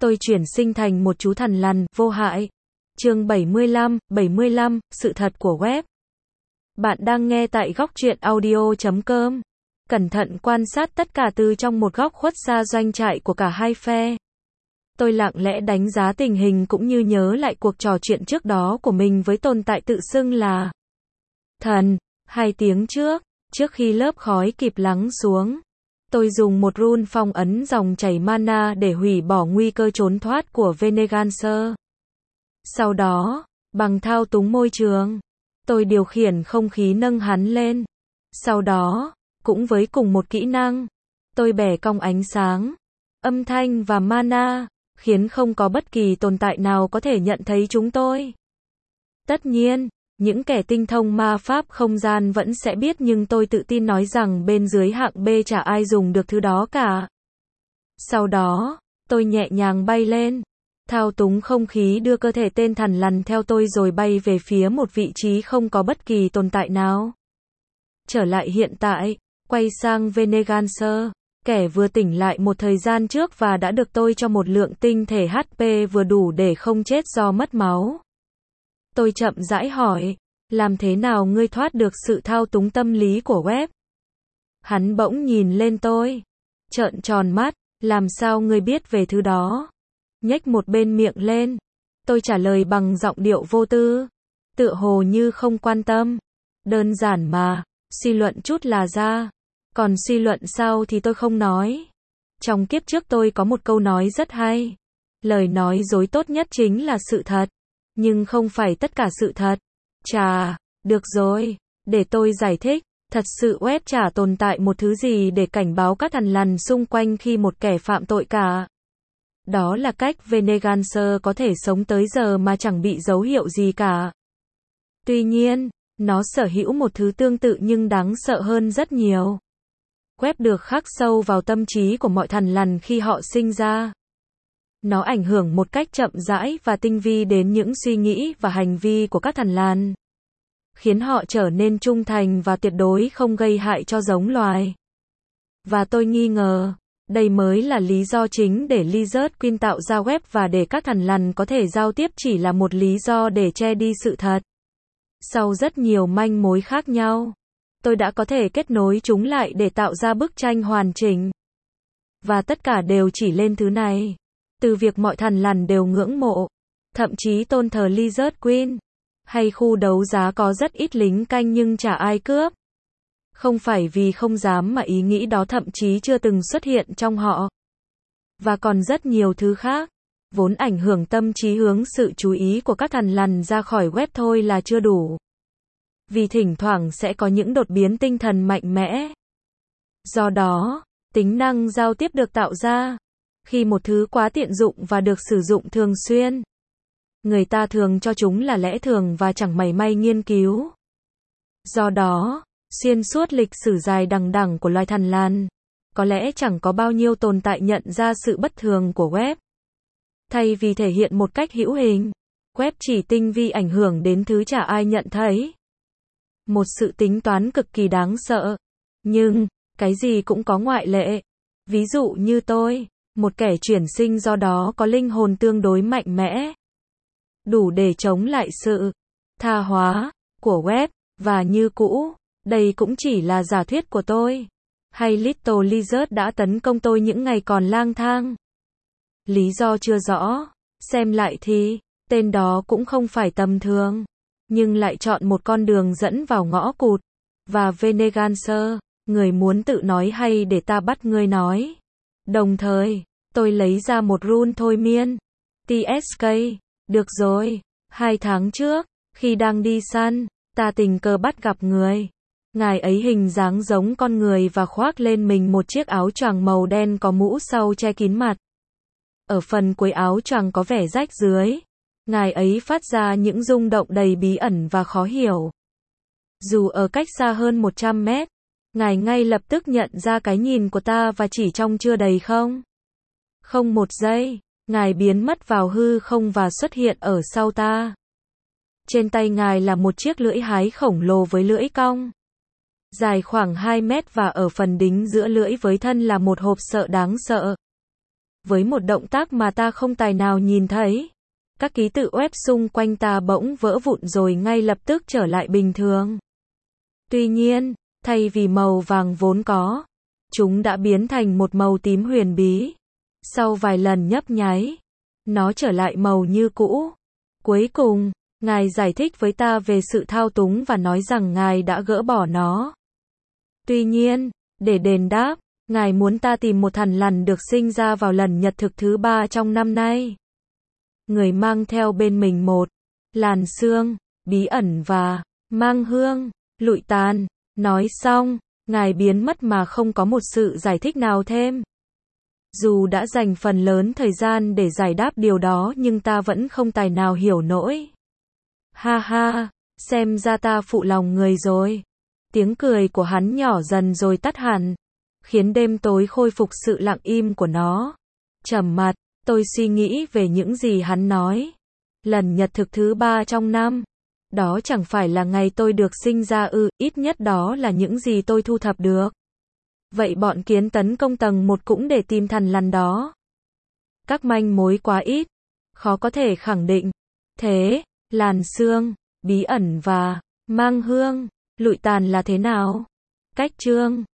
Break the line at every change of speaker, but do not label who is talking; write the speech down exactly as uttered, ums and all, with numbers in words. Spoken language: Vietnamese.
tôi chuyển sinh thành một chú thằn lằn, vô hại. Chương bảy mươi lăm, bảy mươi lăm, sự thật của web. Bạn đang nghe tại góc truyện audio chấm com. Cẩn thận quan sát tất cả từ trong một góc khuất xa doanh trại của cả hai phe. Tôi lặng lẽ đánh giá tình hình cũng như nhớ lại cuộc trò chuyện trước đó của mình với tồn tại tự xưng là thần. Hai tiếng trước, trước khi lớp khói kịp lắng xuống, tôi dùng một rune phong ấn dòng chảy mana để hủy bỏ nguy cơ trốn thoát của Venegancer. Sau đó, bằng thao túng môi trường, tôi điều khiển không khí nâng hắn lên. Sau đó, cũng với cùng một kỹ năng, tôi bẻ cong ánh sáng, âm thanh và mana, khiến không có bất kỳ tồn tại nào có thể nhận thấy chúng tôi. Tất nhiên, những kẻ tinh thông ma pháp không gian vẫn sẽ biết, nhưng tôi tự tin nói rằng bên dưới hạng B chả ai dùng được thứ đó cả. Sau đó, tôi nhẹ nhàng bay lên, thao túng không khí đưa cơ thể tên thằn lằn theo tôi rồi bay về phía một vị trí không có bất kỳ tồn tại nào. Trở lại hiện tại, quay sang Venegancer, kẻ vừa tỉnh lại một thời gian trước và đã được tôi cho một lượng tinh thể hát pê vừa đủ để không chết do mất máu. Tôi chậm rãi hỏi, làm thế nào ngươi thoát được sự thao túng tâm lý của web? Hắn bỗng nhìn lên tôi, trợn tròn mắt, làm sao ngươi biết về thứ đó? Nhếch một bên miệng lên. Tôi trả lời bằng giọng điệu vô tư, tựa hồ như không quan tâm. Đơn giản mà, suy luận chút là ra. Còn suy luận sau thì tôi không nói. Trong kiếp trước tôi có một câu nói rất hay. Lời nói dối tốt nhất chính là sự thật. Nhưng không phải tất cả sự thật. Chà, được rồi, để tôi giải thích. Thật sự web chả tồn tại một thứ gì để cảnh báo các thằn lằn xung quanh khi một kẻ phạm tội cả. Đó là cách Venegancer có thể sống tới giờ mà chẳng bị dấu hiệu gì cả. Tuy nhiên, nó sở hữu một thứ tương tự nhưng đáng sợ hơn rất nhiều. Web được khắc sâu vào tâm trí của mọi thằn lằn khi họ sinh ra. Nó ảnh hưởng một cách chậm rãi và tinh vi đến những suy nghĩ và hành vi của các thằn lằn, khiến họ trở nên trung thành và tuyệt đối không gây hại cho giống loài. Và tôi nghi ngờ, đây mới là lý do chính để Lizard Queen tạo ra web, và để các thằn lằn có thể giao tiếp chỉ là một lý do để che đi sự thật. Sau rất nhiều manh mối khác nhau, tôi đã có thể kết nối chúng lại để tạo ra bức tranh hoàn chỉnh. Và tất cả đều chỉ lên thứ này. Từ việc mọi thằn lằn đều ngưỡng mộ, thậm chí tôn thờ Lizard Queen, hay khu đấu giá có rất ít lính canh nhưng chả ai cướp. Không phải vì không dám mà ý nghĩ đó thậm chí chưa từng xuất hiện trong họ. Và còn rất nhiều thứ khác, vốn ảnh hưởng tâm trí hướng sự chú ý của các thằn lằn ra khỏi web thôi là chưa đủ. Vì thỉnh thoảng sẽ có những đột biến tinh thần mạnh mẽ. Do đó, tính năng giao tiếp được tạo ra. Khi một thứ quá tiện dụng và được sử dụng thường xuyên, người ta thường cho chúng là lẽ thường và chẳng mảy may nghiên cứu. Do đó, xuyên suốt lịch sử dài đằng đẵng của loài thằn lằn, có lẽ chẳng có bao nhiêu tồn tại nhận ra sự bất thường của web. Thay vì thể hiện một cách hữu hình, web chỉ tinh vi ảnh hưởng đến thứ chả ai nhận thấy. Một sự tính toán cực kỳ đáng sợ. Nhưng, cái gì cũng có ngoại lệ. Ví dụ như tôi, một kẻ chuyển sinh do đó có linh hồn tương đối mạnh mẽ, đủ để chống lại sự tha hóa của web, và như cũ, đây cũng chỉ là giả thuyết của tôi. Hay Little Lizard đã tấn công tôi những ngày còn lang thang. Lý do chưa rõ, xem lại thì, tên đó cũng không phải tầm thường, nhưng lại chọn một con đường dẫn vào ngõ cụt. Và Venegancer, người muốn tự nói hay để ta bắt ngươi nói? Đồng thời, tôi lấy ra một rune thôi miên. tê ét ca, được rồi, hai tháng trước, khi đang đi săn, ta tình cờ bắt gặp người. Ngài ấy hình dáng giống con người và khoác lên mình một chiếc áo choàng màu đen có mũ sau che kín mặt. Ở phần cuối áo choàng có vẻ rách dưới. Ngài ấy phát ra những rung động đầy bí ẩn và khó hiểu. Dù ở cách xa hơn một trăm mét, Ngài ngay lập tức nhận ra cái nhìn của ta và chỉ trong chưa đầy không. Không một giây, Ngài biến mất vào hư không và xuất hiện ở sau ta. Trên tay Ngài là một chiếc lưỡi hái khổng lồ với lưỡi cong, dài khoảng hai mét, và ở phần đính giữa lưỡi với thân là một hộp sợ đáng sợ. với một động tác mà ta không tài nào nhìn thấy. Các ký tự web xung quanh ta bỗng vỡ vụn rồi ngay lập tức trở lại bình thường. Tuy nhiên, thay vì màu vàng vốn có, chúng đã biến thành một màu tím huyền bí. Sau vài lần nhấp nháy, nó trở lại màu như cũ. Cuối cùng, Ngài giải thích với ta về sự thao túng và nói rằng Ngài đã gỡ bỏ nó. Tuy nhiên, để đền đáp, Ngài muốn ta tìm một thằn lằn được sinh ra vào lần nhật thực thứ ba trong năm nay. Người mang theo bên mình một làn xương, bí ẩn và mang hương, lụi tàn. Nói xong, Ngài biến mất mà không có một sự giải thích nào thêm. Dù đã dành phần lớn thời gian để giải đáp điều đó nhưng ta vẫn không tài nào hiểu nổi. Ha ha, xem ra ta phụ lòng người rồi. Tiếng cười của hắn nhỏ dần rồi tắt hẳn, khiến đêm tối khôi phục sự lặng im của nó. Trầm mặc, tôi suy nghĩ về những gì hắn nói. Lần nhật thực thứ ba trong năm. Đó chẳng phải là ngày tôi được sinh ra ư, ít nhất đó là những gì tôi thu thập được. Vậy bọn kiến tấn công tầng một cũng để tìm thằn lằn đó. Các manh mối quá ít, khó có thể khẳng định. Thế, làn xương, bí ẩn và mang hương, lụi tàn là thế nào? Cách chương